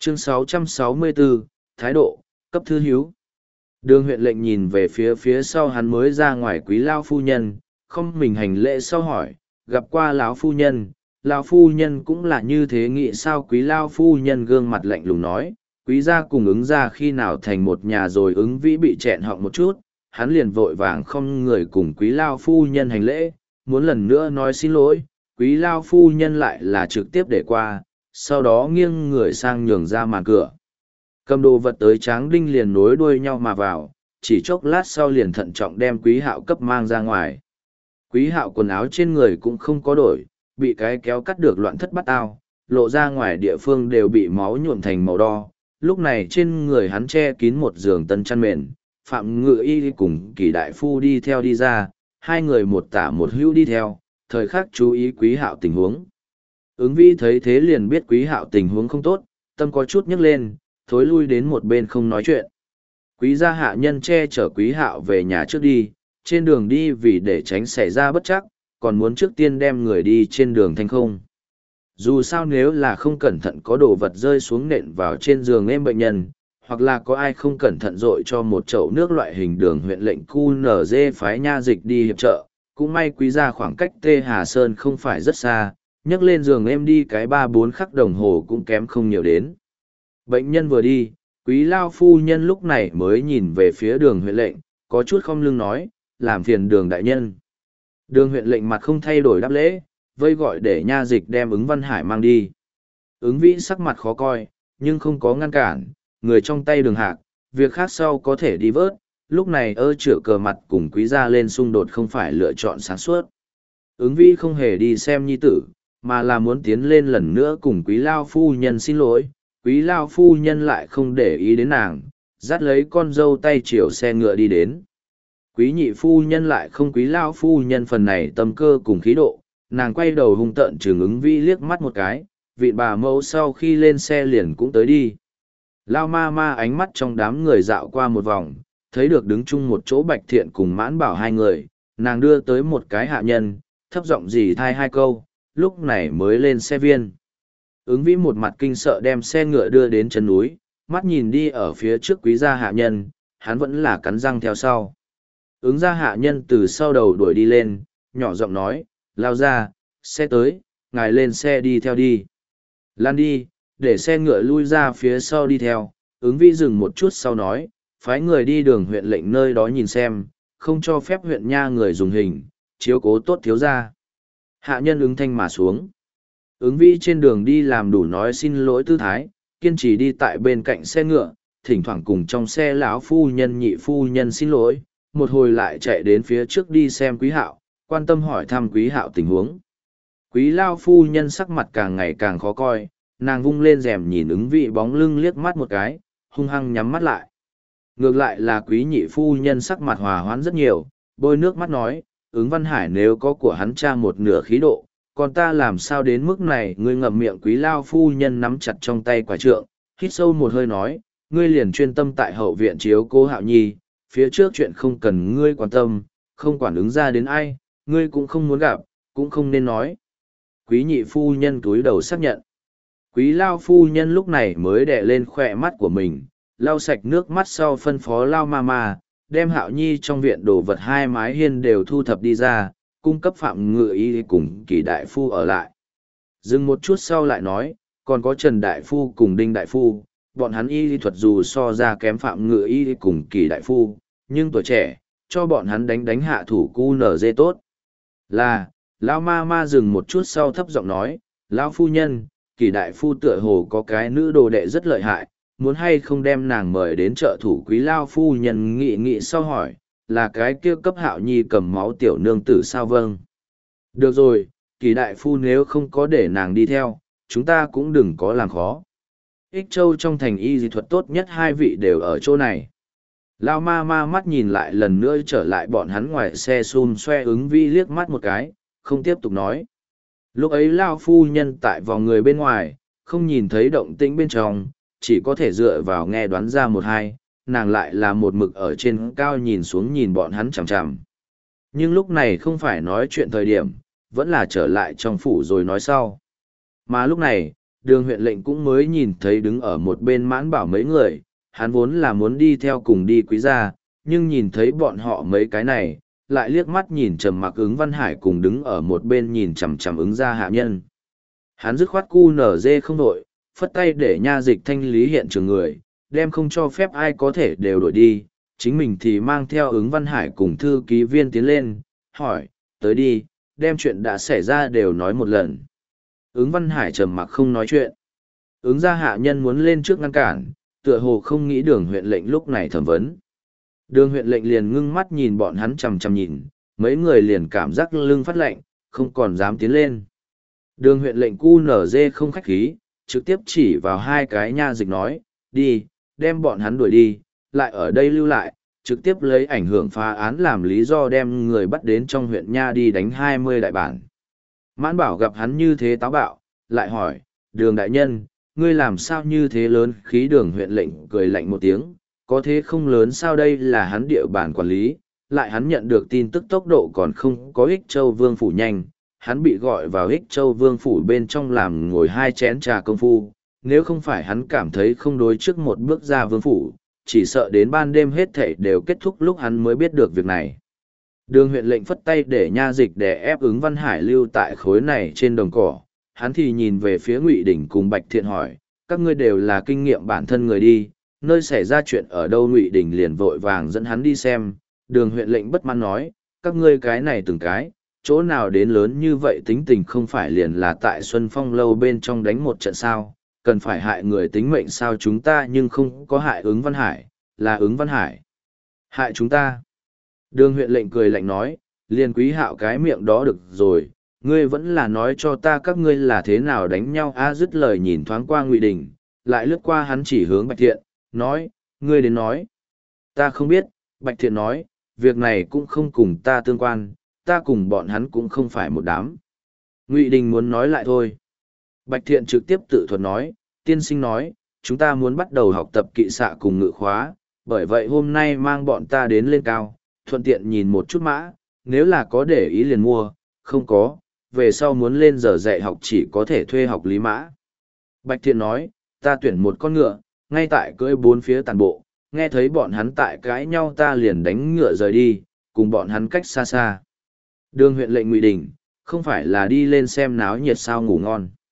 Chương 664, Thái độ, cấp thư hiếu. Đường huyện lệnh nhìn về phía sau hắn mới ra ngoài quý lao phu nhân, không mình hành lễ sau hỏi, gặp qua lão phu nhân. Lão phu nhân cũng là như thế nghĩ sao? Quý lao phu nhân gương mặt lạnh lùng nói, quý gia cùng ứng gia khi nào thành một nhà rồi? Ứng vĩ bị chẹn họng một chút, hắn liền vội vàng không người cùng quý lao phu nhân hành lễ, muốn lần nữa nói xin lỗi, quý lao phu nhân lại là trực tiếp để qua, sau đó nghiêng người sang nhường ra màn cửa. Cầm đồ vật tới Tráng Đinh liền nối đuôi nhau mà vào, chỉ chốc lát sau liền thận trọng đem Quý Hạo cấp mang ra ngoài. Quý Hạo quần áo trên người cũng không có đổi, bị cái kéo cắt được loạn thất bát ao, lộ ra ngoài địa phương đều bị máu nhuộm thành màu đo. Lúc này trên người hắn che kín một giường tân chăn mền, Phạm Ngự Y cùng Kỳ đại phu đi theo đi ra, hai người một tả một hữu đi theo, thời khắc chú ý Quý Hạo tình huống. Ứng Vĩ thấy thế liền biết Quý Hạo tình huống không tốt, tâm có chút nhấc lên, thối lui đến một bên không nói chuyện. Quý gia hạ nhân che chở Quý Hạo về nhà trước đi, trên đường đi vì để tránh xảy ra bất trắc, còn muốn trước tiên đem người đi trên đường thanh không. Dù sao nếu là không cẩn thận có đồ vật rơi xuống nện vào trên giường em bệnh nhân, hoặc là có ai không cẩn thận dội cho một chậu nước loại hình, đường huyện lệnh QNZ phái nha dịch đi hiệp trợ, cũng may Quý gia khoảng cách Tê Hà Sơn không phải rất xa, nhấc lên giường em đi cái 3-4 khắc đồng hồ cũng kém không nhiều đến. Bệnh nhân vừa đi, Quý lao phu nhân lúc này mới nhìn về phía đường huyện lệnh, có chút khom lưng nói, làm phiền đường đại nhân. Đường huyện lệnh mặt không thay đổi đáp lễ, vây gọi để nha dịch đem Ứng Văn Hải mang đi. Ứng Vĩ sắc mặt khó coi, nhưng không có ngăn cản, người trong tay Đường Hạc, việc khác sau có thể đi vớt, lúc này chữa cờ mặt cùng Quý gia lên xung đột không phải lựa chọn sáng suốt. Ứng Vĩ không hề đi xem nhi tử, mà là muốn tiến lên lần nữa cùng Quý lao phu nhân xin lỗi. Quý lao phu nhân lại không để ý đến nàng, dắt lấy con dâu tay chiều xe ngựa đi đến. Quý nhị phu nhân lại không quý lao phu nhân phần này tâm cơ cùng khí độ, nàng quay đầu hung tợn trừng Ứng Vĩ liếc mắt một cái, vị bà mẫu sau khi lên xe liền cũng tới đi. Lao ma ma ánh mắt trong đám người dạo qua một vòng, thấy được đứng chung một chỗ Bạch Thiện cùng Mãn Bảo hai người, nàng đưa tới một cái hạ nhân, thấp giọng dì thai hai câu, lúc này mới lên xe viên. Ứng Vĩ một mặt kinh sợ đem xe ngựa đưa đến chân núi, mắt nhìn đi ở phía trước Quý gia hạ nhân, hắn vẫn là cắn răng theo sau. Ứng gia hạ nhân từ sau đầu đuổi đi lên, nhỏ giọng nói, lao ra, xe tới, ngài lên xe đi theo đi. Lan đi, để xe ngựa lui ra phía sau đi theo. Ứng Vĩ dừng một chút sau nói, phái người đi đường huyện lệnh nơi đó nhìn xem, không cho phép huyện nha người dùng hình, chiếu cố tốt thiếu gia. Hạ nhân ứng thanh mà xuống. Ứng Vĩ trên đường đi làm đủ nói xin lỗi tư thái, kiên trì đi tại bên cạnh xe ngựa, thỉnh thoảng cùng trong xe lão phu nhân nhị phu nhân xin lỗi, một hồi lại chạy đến phía trước đi xem Quý Hạo, quan tâm hỏi thăm Quý Hạo tình huống. Quý lao phu nhân sắc mặt càng ngày càng khó coi, nàng vung lên rèm nhìn Ứng Vĩ bóng lưng liếc mắt một cái, hung hăng nhắm mắt lại. Ngược lại là Quý nhị phu nhân sắc mặt hòa hoãn rất nhiều, bôi nước mắt nói, Ứng Văn Hải nếu có của hắn cha một nửa khí độ, còn ta làm sao đến mức này? Ngươi ngậm miệng. Quý lao phu nhân nắm chặt trong tay quả trượng, hít sâu một hơi nói, ngươi liền chuyên tâm tại hậu viện chiếu cố Hạo nhi, phía trước chuyện không cần ngươi quan tâm, không quản Ứng ra đến ai, ngươi cũng không muốn gặp, cũng không nên nói. Quý nhị phu nhân cúi đầu xác nhận. Quý lao phu nhân lúc này mới đè lên khỏe mắt của mình, lau sạch nước mắt sau phân phó lao ma đem Hạo nhi trong viện đồ vật hai mái hiên đều thu thập đi ra, cung cấp Phạm Ngự Y cùng Kỳ đại phu ở lại. Dừng một chút sau lại nói, còn có Trần đại phu cùng Đinh đại phu, bọn hắn y lý thuật dù so ra kém Phạm Ngự Y cùng Kỳ đại phu, nhưng tuổi trẻ, cho bọn hắn đánh hạ thủ QNZ tốt. Là, lão ma dừng một chút sau thấp giọng nói, lão phu nhân, Kỳ đại phu tựa hồ có cái nữ đồ đệ rất lợi hại, muốn hay không đem nàng mời đến trợ thủ. Quý lao phu nhân nghị sau hỏi, là cái kia cấp Hạo nhi cầm máu tiểu nương tử sao? Vâng. Được rồi, Kỳ đại phu nếu không có để nàng đi theo, chúng ta cũng đừng có làm khó. Ích Châu trong thành y dị thuật tốt nhất hai vị đều ở chỗ này. Lao ma mắt nhìn lại lần nữa trở lại bọn hắn ngoài xe xun xoe. Ứng Vĩ liếc mắt một cái, không tiếp tục nói. Lúc ấy Lao phu nhân tại vòng người bên ngoài, không nhìn thấy động tĩnh bên trong, chỉ có thể dựa vào nghe đoán ra một hai, nàng lại là một mực ở trên cao nhìn xuống nhìn bọn hắn chằm chằm. Nhưng lúc này không phải nói chuyện thời điểm, vẫn là trở lại trong phủ rồi nói sau. Mà lúc này, đường huyện lệnh cũng mới nhìn thấy đứng ở một bên Mãn Bảo mấy người, hắn vốn là muốn đi theo cùng đi Quý gia, nhưng nhìn thấy bọn họ mấy cái này, lại liếc mắt nhìn Trầm Mặc Ứng Văn Hải cùng đứng ở một bên nhìn chằm chằm Ứng gia hạ nhân. Hắn dứt khoát cu nở dê không đội, phất tay để nha dịch thanh lý hiện trường người, đem không cho phép ai có thể đều đổi đi, chính mình thì mang theo Ứng Văn Hải cùng thư ký viên tiến lên, hỏi, tới đi, đem chuyện đã xảy ra đều nói một lần. Ứng Văn Hải trầm mặc không nói chuyện. Ứng gia hạ nhân muốn lên trước ngăn cản, tựa hồ không nghĩ đường huyện lệnh lúc này thẩm vấn. Đường huyện lệnh liền ngưng mắt nhìn bọn hắn chằm chằm nhìn, mấy người liền cảm giác lưng phát lạnh, không còn dám tiến lên. Đường huyện lệnh cu nở dê không khách khí, trực tiếp chỉ vào hai cái nha dịch nói, đi, đem bọn hắn đuổi đi, lại ở đây lưu lại, trực tiếp lấy ảnh hưởng phá án làm lý do đem người bắt đến trong huyện nha đi đánh 20 đại bản. Mãn Bảo gặp hắn như thế táo bạo, lại hỏi, đường đại nhân, ngươi làm sao như thế lớn khí? Đường huyện lệnh cười lạnh một tiếng, có thế không lớn sao? Đây là hắn địa bàn quản lý, lại hắn nhận được tin tức tốc độ còn không có Ích Châu Vương phủ nhanh, hắn bị gọi vào Ích Châu Vương phủ bên trong làm ngồi 2 chén trà công phu, nếu không phải hắn cảm thấy không đối trước một bước ra vương phủ, chỉ sợ đến ban đêm hết thảy đều kết thúc lúc hắn mới biết được việc này. Đường huyện lệnh phất tay để nha dịch để ép Ứng Văn Hải lưu tại khối này trên đồng cỏ, hắn thì nhìn về phía Ngụy Đỉnh cùng Bạch Thiện hỏi, các ngươi đều là kinh nghiệm bản thân người đi, nơi xảy ra chuyện ở đâu? Ngụy Đỉnh liền vội vàng dẫn hắn đi xem. Đường huyện lệnh bất mãn nói, các ngươi cái này từng cái, chỗ nào đến lớn như vậy tính tình, không phải liền là tại Xuân Phong lâu bên trong đánh một trận sao, cần phải hại người tính mệnh sao? Chúng ta nhưng không có hại Ứng Văn Hải, là Ứng Văn Hải hại chúng ta. Đường huyện lệnh cười lạnh nói, liền Quý Hạo cái miệng đó được rồi, ngươi vẫn là nói cho ta các ngươi là thế nào đánh nhau a? Dứt lời nhìn thoáng qua Ngụy Đình, lại lướt qua hắn chỉ hướng Bạch Thiện, nói, ngươi đến nói. Ta không biết. Bạch Thiện nói, việc này cũng không cùng ta tương quan, ta cùng bọn hắn cũng không phải một đám. Ngụy Đình muốn nói lại thôi. Bạch Thiện trực tiếp tự thuật nói, tiên sinh nói, chúng ta muốn bắt đầu học tập kỵ xạ cùng ngự khóa, bởi vậy hôm nay mang bọn ta đến lên cao, thuận tiện nhìn một chút mã, nếu là có để ý liền mua, không có, về sau muốn lên giờ dạy học chỉ có thể thuê học lý mã. Bạch Thiện nói, ta tuyển một con ngựa, ngay tại cưỡi 4 phía tàn bộ, nghe thấy bọn hắn tại cãi nhau ta liền đánh ngựa rời đi, cùng bọn hắn cách xa xa. Đường huyện lệnh Ngụy Đình, không phải là đi lên xem náo nhiệt sao? Ngủ ngon.